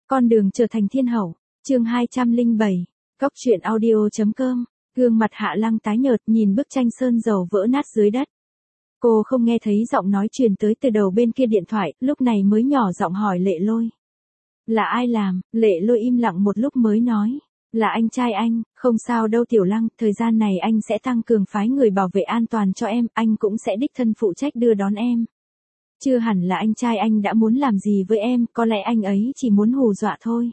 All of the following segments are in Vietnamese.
Con đường trở thành thiên hậu, chương 207, Góc truyện audio.com, gương mặt Hạ Lăng tái nhợt nhìn bức tranh sơn dầu vỡ nát dưới đất. Cô không nghe thấy giọng nói truyền tới từ đầu bên kia điện thoại, lúc này mới nhỏ giọng hỏi Lệ Lôi. Là ai làm? Lệ Lôi im lặng một lúc mới nói. Là anh trai anh, không sao đâu Tiểu Lăng, thời gian này anh sẽ tăng cường phái người bảo vệ an toàn cho em, anh cũng sẽ đích thân phụ trách đưa đón em. Chưa hẳn là anh trai anh đã muốn làm gì với em, có lẽ anh ấy chỉ muốn hù dọa thôi.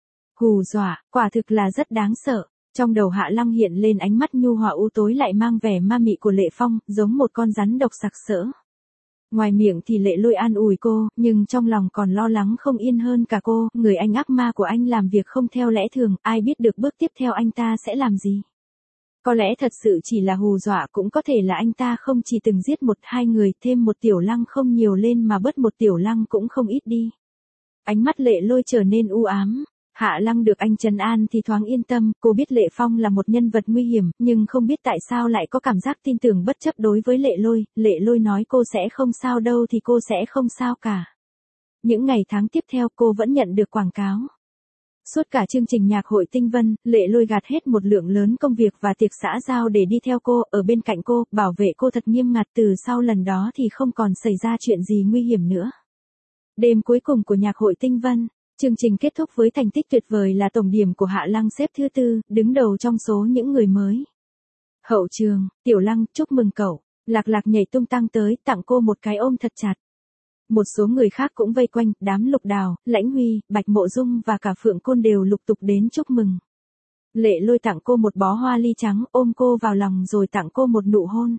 Hù dọa, quả thực là rất đáng sợ. Trong đầu Hạ Lăng hiện lên ánh mắt nhu hòa u tối lại mang vẻ ma mị của Lệ Phong, giống một con rắn độc sặc sỡ. Ngoài miệng thì Lệ Lôi an ủi cô, nhưng trong lòng còn lo lắng không yên hơn cả cô, người anh ác ma của anh làm việc không theo lẽ thường, ai biết được bước tiếp theo anh ta sẽ làm gì. Có lẽ thật sự chỉ là hù dọa, cũng có thể là anh ta không chỉ từng giết một hai người, thêm một Tiểu Lăng không nhiều lên mà bớt một Tiểu Lăng cũng không ít đi. Ánh mắt Lệ Lôi trở nên u ám. Hạ Lăng được anh trấn an thì thoáng yên tâm, cô biết Lệ Phong là một nhân vật nguy hiểm, nhưng không biết tại sao lại có cảm giác tin tưởng bất chấp đối với Lệ Lôi nói cô sẽ không sao đâu thì cô sẽ không sao cả. Những ngày tháng tiếp theo cô vẫn nhận được quảng cáo. Suốt cả chương trình nhạc hội Tinh Vân, Lệ Lôi gạt hết một lượng lớn công việc và tiệc xã giao để đi theo cô, ở bên cạnh cô, bảo vệ cô thật nghiêm ngặt, từ sau lần đó thì không còn xảy ra chuyện gì nguy hiểm nữa. Đêm cuối cùng của nhạc hội Tinh Vân. Chương trình kết thúc với thành tích tuyệt vời là tổng điểm của Hạ Lăng xếp thứ 4, đứng đầu trong số những người mới. Hậu trường, Tiểu Lăng, chúc mừng cậu. Lạc Lạc nhảy tung tăng tới, tặng cô một cái ôm thật chặt. Một số người khác cũng vây quanh, đám Lục Đào, Lãnh Huy, Bạch Mộ Dung và cả Phượng Côn đều lục tục đến chúc mừng. Lệ Lôi tặng cô một bó hoa ly trắng, ôm cô vào lòng rồi tặng cô một nụ hôn.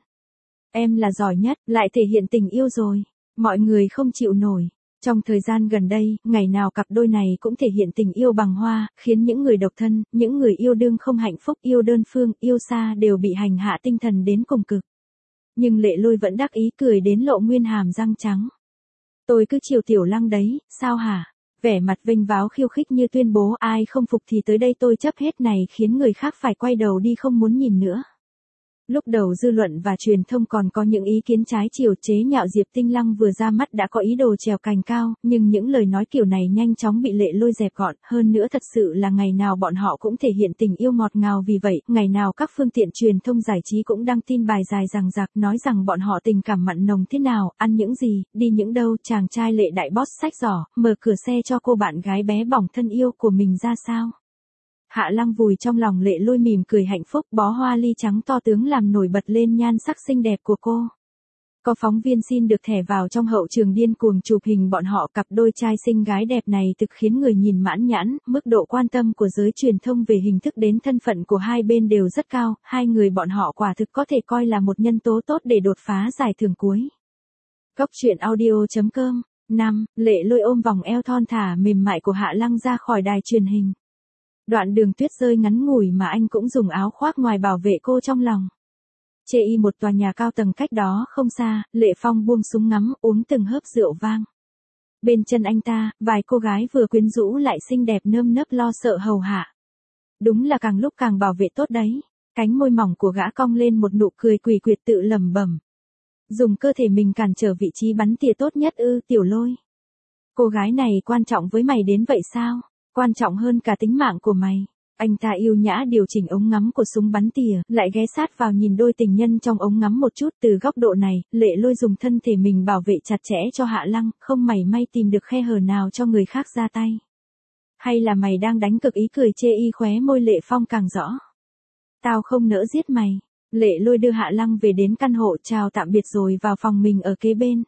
Em là giỏi nhất, lại thể hiện tình yêu rồi. Mọi người không chịu nổi. Trong thời gian gần đây, ngày nào cặp đôi này cũng thể hiện tình yêu bằng hoa, khiến những người độc thân, những người yêu đương không hạnh phúc, yêu đơn phương, yêu xa đều bị hành hạ tinh thần đến cùng cực. Nhưng Lệ Lôi vẫn đắc ý cười đến lộ nguyên hàm răng trắng. Tôi cứ chiều Tiểu Lăng đấy, sao hả? Vẻ mặt vênh váo khiêu khích như tuyên bố ai không phục thì tới đây tôi chấp hết này, khiến người khác phải quay đầu đi không muốn nhìn nữa. Lúc đầu dư luận và truyền thông còn có những ý kiến trái chiều chế nhạo Diệp Tinh Lăng vừa ra mắt đã có ý đồ trèo cành cao, nhưng những lời nói kiểu này nhanh chóng bị Lệ Lôi dẹp gọn, hơn nữa thật sự là ngày nào bọn họ cũng thể hiện tình yêu ngọt ngào, vì vậy, ngày nào các phương tiện truyền thông giải trí cũng đăng tin bài dài dằng dặc nói rằng bọn họ tình cảm mặn nồng thế nào, ăn những gì, đi những đâu, chàng trai Lệ đại boss xách giỏ, mở cửa xe cho cô bạn gái bé bỏng thân yêu của mình ra sao. Hạ Lăng vùi trong lòng Lệ Lôi mỉm cười hạnh phúc, bó hoa ly trắng to tướng làm nổi bật lên nhan sắc xinh đẹp của cô. Có phóng viên xin được thẻ vào trong hậu trường điên cuồng chụp hình bọn họ, cặp đôi trai xinh gái đẹp này thực khiến người nhìn mãn nhãn, mức độ quan tâm của giới truyền thông về hình thức đến thân phận của hai bên đều rất cao, hai người bọn họ quả thực có thể coi là một nhân tố tốt để đột phá giải thưởng cuối. Góc truyện audio.com. 5. Lệ Lôi ôm vòng eo thon thả mềm mại của Hạ Lăng ra khỏi đài truyền hình. Đoạn đường tuyết rơi ngắn ngủi mà anh cũng dùng áo khoác ngoài bảo vệ cô trong lòng. Chê y một tòa nhà cao tầng cách đó không xa, Lệ Phong buông súng ngắm, uống từng hớp rượu vang. Bên chân anh ta, vài cô gái vừa quyến rũ lại xinh đẹp nơm nớp lo sợ hầu hạ. Đúng là càng lúc càng bảo vệ tốt đấy. Cánh môi mỏng của gã cong lên một nụ cười quỷ quyệt tự lẩm bẩm. Dùng cơ thể mình cản trở vị trí bắn tỉa tốt nhất ư, Tiểu Lôi. Cô gái này quan trọng với mày đến vậy sao? Quan trọng hơn cả tính mạng của mày. Anh ta yêu nhã điều chỉnh ống ngắm của súng bắn tỉa, lại ghé sát vào nhìn đôi tình nhân trong ống ngắm một chút. Từ góc độ này, Lệ Lôi dùng thân thể mình bảo vệ chặt chẽ cho Hạ Lăng, không mảy may tìm được khe hở nào cho người khác ra tay. Hay là mày đang đánh cực ý, cười chê y khóe môi Lệ Phong càng rõ. Tao không nỡ giết mày. Lệ Lôi đưa Hạ Lăng về đến căn hộ, chào tạm biệt rồi vào phòng mình ở kế bên.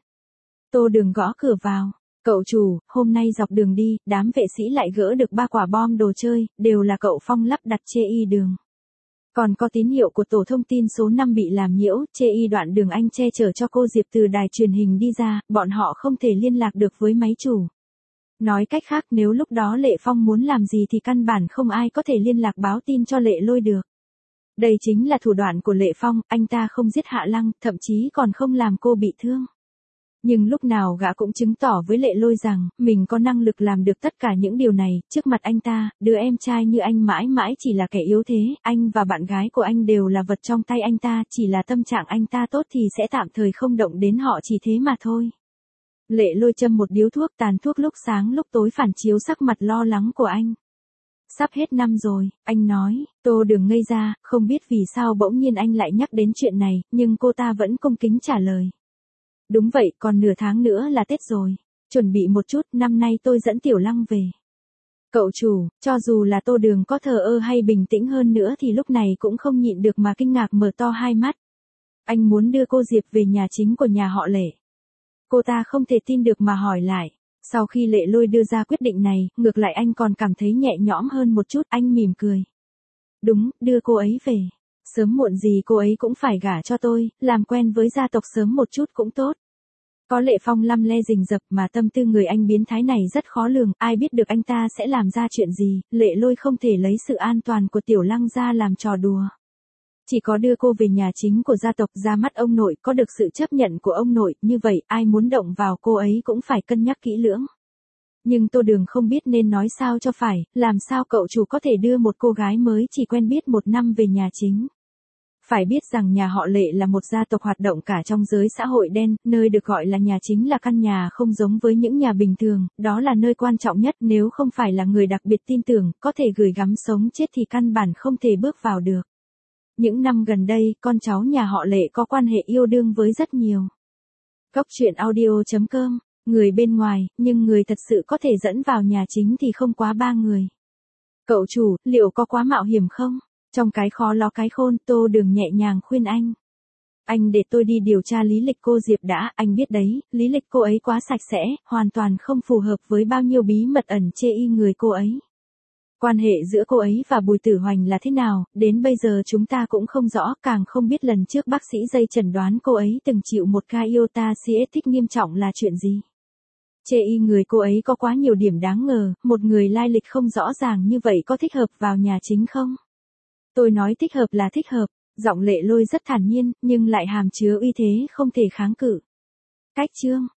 Tô Đường gõ cửa vào. Cậu chủ, hôm nay dọc đường đi, đám vệ sĩ lại gỡ được 3 quả bom đồ chơi, đều là cậu Phong lắp đặt chê y đường. Còn có tín hiệu của tổ thông tin số 5 bị làm nhiễu, chê y đoạn đường anh che chở cho cô Diệp từ đài truyền hình đi ra, bọn họ không thể liên lạc được với máy chủ. Nói cách khác, nếu lúc đó Lệ Phong muốn làm gì thì căn bản không ai có thể liên lạc báo tin cho Lệ Lôi được. Đây chính là thủ đoạn của Lệ Phong, anh ta không giết Hạ Lăng, thậm chí còn không làm cô bị thương. Nhưng lúc nào gã cũng chứng tỏ với Lệ Lôi rằng, mình có năng lực làm được tất cả những điều này, trước mặt anh ta, đứa em trai như anh mãi mãi chỉ là kẻ yếu thế, anh và bạn gái của anh đều là vật trong tay anh ta, chỉ là tâm trạng anh ta tốt thì sẽ tạm thời không động đến họ, chỉ thế mà thôi. Lệ Lôi châm một điếu thuốc, tàn thuốc lúc sáng lúc tối phản chiếu sắc mặt lo lắng của anh. Sắp hết năm rồi, anh nói. Tô Đường ngây ra, không biết vì sao bỗng nhiên anh lại nhắc đến chuyện này, nhưng cô ta vẫn cung kính trả lời. Đúng vậy, còn nửa tháng nữa là Tết rồi. Chuẩn bị một chút, năm nay tôi dẫn Tiểu Lăng về. Cậu chủ, cho dù là Tô Đường có thờ ơ hay bình tĩnh hơn nữa thì lúc này cũng không nhịn được mà kinh ngạc mở to hai mắt. Anh muốn đưa cô Diệp về nhà chính của nhà họ Lệ. Cô ta không thể tin được mà hỏi lại. Sau khi Lệ Lôi đưa ra quyết định này, ngược lại anh còn cảm thấy nhẹ nhõm hơn một chút, anh mỉm cười. Đúng, đưa cô ấy về. Sớm muộn gì cô ấy cũng phải gả cho tôi, làm quen với gia tộc sớm một chút cũng tốt. Có Lệ Phong lăm le rình rập mà tâm tư người anh biến thái này rất khó lường, ai biết được anh ta sẽ làm ra chuyện gì, Lệ Lôi không thể lấy sự an toàn của Tiểu Lăng ra làm trò đùa. Chỉ có đưa cô về nhà chính của gia tộc, ra mắt ông nội, có được sự chấp nhận của ông nội, như vậy ai muốn động vào cô ấy cũng phải cân nhắc kỹ lưỡng. Nhưng Tô Đường không biết nên nói sao cho phải, làm sao cậu chủ có thể đưa một cô gái mới chỉ quen biết một năm về nhà chính. Phải biết rằng nhà họ Lệ là một gia tộc hoạt động cả trong giới xã hội đen, nơi được gọi là nhà chính là căn nhà không giống với những nhà bình thường, đó là nơi quan trọng nhất, nếu không phải là người đặc biệt tin tưởng, có thể gửi gắm sống chết thì căn bản không thể bước vào được. Những năm gần đây, con cháu nhà họ Lệ có quan hệ yêu đương với rất nhiều. Cốc truyện audio.com, người bên ngoài, nhưng người thật sự có thể dẫn vào nhà chính thì không quá 3 người. Cậu chủ, liệu có quá mạo hiểm không? Trong cái khó ló cái khôn, Tô Đường nhẹ nhàng khuyên anh. Anh để tôi đi điều tra lý lịch cô Diệp đã, anh biết đấy, lý lịch cô ấy quá sạch sẽ, hoàn toàn không phù hợp với bao nhiêu bí mật ẩn chê y người cô ấy. Quan hệ giữa cô ấy và Bùi Tử Hoành là thế nào, đến bây giờ chúng ta cũng không rõ, càng không biết lần trước bác sĩ dây chẩn đoán cô ấy từng chịu một ca iota siatic nghiêm trọng là chuyện gì. Chê y người cô ấy có quá nhiều điểm đáng ngờ, một người lai lịch không rõ ràng như vậy có thích hợp vào nhà chính không? Tôi nói thích hợp là thích hợp, giọng Lệ Lôi rất thản nhiên, nhưng lại hàm chứa uy thế không thể kháng cự. Cách chương